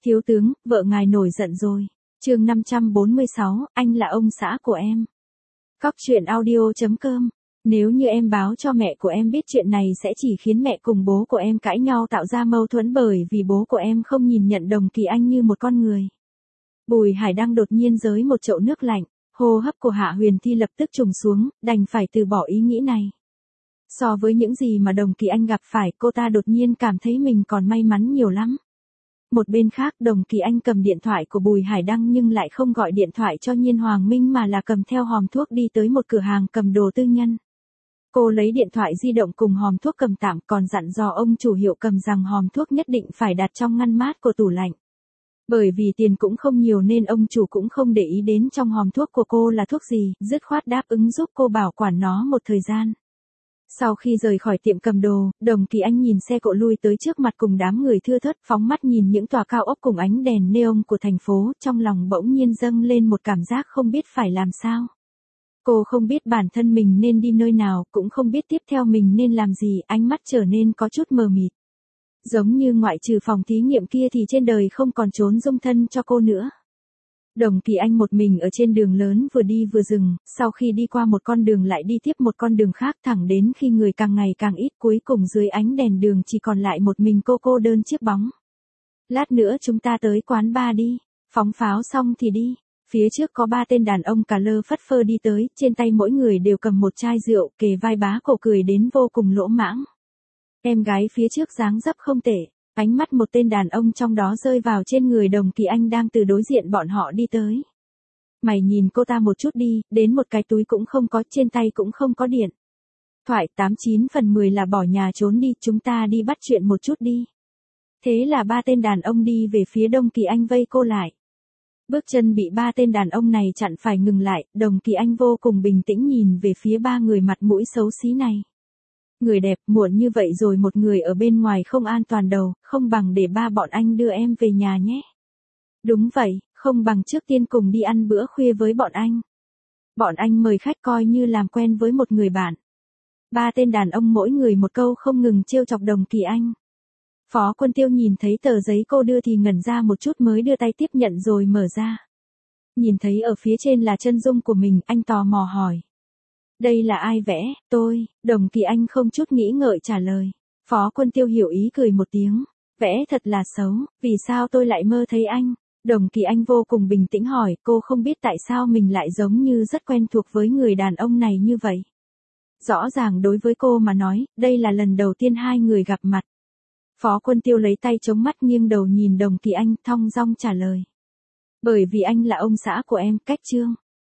Thiếu tướng, vợ ngài nổi giận rồi. Chương 546, anh là ông xã của em. Cóc truyện audio.com. Nếu như em báo cho mẹ của em biết chuyện này sẽ chỉ khiến mẹ cùng bố của em cãi nhau tạo ra mâu thuẫn bởi vì bố của em không nhìn nhận Đồng Kỳ Anh như một con người. Bùi Hải Đăng đột nhiên giới một chậu nước lạnh, hô hấp của Hạ Huyền Thi lập tức trùng xuống, đành phải từ bỏ ý nghĩ này. So với những gì mà Đồng Kỳ Anh gặp phải, cô ta đột nhiên cảm thấy mình còn may mắn nhiều lắm. Một bên khác, Đồng Kỳ Anh cầm điện thoại của Bùi Hải Đăng nhưng lại không gọi điện thoại cho Nhiên Hoàng Minh mà là cầm theo hòm thuốc đi tới một cửa hàng cầm đồ tư nhân. Cô lấy điện thoại di động cùng hòm thuốc cầm tạm, còn dặn dò ông chủ hiệu cầm rằng hòm thuốc nhất định phải đặt trong ngăn mát của tủ lạnh. Bởi vì tiền cũng không nhiều nên ông chủ cũng không để ý đến trong hòm thuốc của cô là thuốc gì, dứt khoát đáp ứng giúp cô bảo quản nó một thời gian. Sau khi rời khỏi tiệm cầm đồ, Đồng Kỳ Anh nhìn xe cộ lui tới trước mặt cùng đám người thưa thớt, phóng mắt nhìn những tòa cao ốc cùng ánh đèn neon của thành phố, trong lòng bỗng nhiên dâng lên một cảm giác không biết phải làm sao. Cô không biết bản thân mình nên đi nơi nào, cũng không biết tiếp theo mình nên làm gì, ánh mắt trở nên có chút mờ mịt. Giống như ngoại trừ phòng thí nghiệm kia thì trên đời không còn trốn dung thân cho cô nữa. Đồng Kỳ Anh một mình ở trên đường lớn vừa đi vừa dừng, sau khi đi qua một con đường lại đi tiếp một con đường khác thẳng đến khi người càng ngày càng ít, cuối cùng dưới ánh đèn đường chỉ còn lại một mình cô đơn chiếc bóng. Lát nữa chúng ta tới quán bar đi, phóng pháo xong thì đi. Phía trước có 3 tên đàn ông cà lơ phất phơ đi tới, trên tay mỗi người đều cầm một chai rượu, kề vai bá cổ cười đến vô cùng lỗ mãng. Em gái phía trước dáng dấp không tệ. Ánh mắt một tên đàn ông trong đó rơi vào trên người Đồng Kỳ Anh đang từ đối diện bọn họ đi tới. Mày nhìn cô ta một chút đi, đến một cái túi cũng không có, trên tay cũng không có điện thoại, 89 phần 10 là bỏ nhà trốn đi, chúng ta đi bắt chuyện một chút đi. Thế là 3 tên đàn ông đi về phía Đồng Kỳ Anh vây cô lại. Bước chân bị 3 tên đàn ông này chặn phải ngừng lại, Đồng Kỳ Anh vô cùng bình tĩnh nhìn về phía 3 người mặt mũi xấu xí này. Người đẹp, muộn như vậy rồi một người ở bên ngoài không an toàn đâu, không bằng để bọn anh đưa em về nhà nhé. Đúng vậy, không bằng trước tiên cùng đi ăn bữa khuya với bọn anh. Bọn anh mời khách coi như làm quen với một người bạn. 3 tên đàn ông mỗi người một câu không ngừng trêu chọc Đồng Kỳ Anh. Phó Quân Tiêu nhìn thấy tờ giấy cô đưa thì ngẩn ra một chút mới đưa tay tiếp nhận rồi mở ra. Nhìn thấy ở phía trên là chân dung của mình, anh tò mò hỏi. Đây là ai vẽ? Tôi. Đồng Kỳ Anh không chút nghĩ ngợi trả lời. Phó Quân Tiêu hiểu ý cười một tiếng. Vẽ thật là xấu, vì sao tôi lại mơ thấy anh? Đồng Kỳ Anh vô cùng bình tĩnh hỏi, cô không biết tại sao mình lại giống như rất quen thuộc với người đàn ông này như vậy. Rõ ràng đối với cô mà nói, đây là lần đầu tiên hai người gặp mặt. Phó Quân Tiêu lấy tay chống mắt nghiêng đầu nhìn Đồng Kỳ Anh, thong dong trả lời. Bởi vì anh là ông xã của em, cách chương.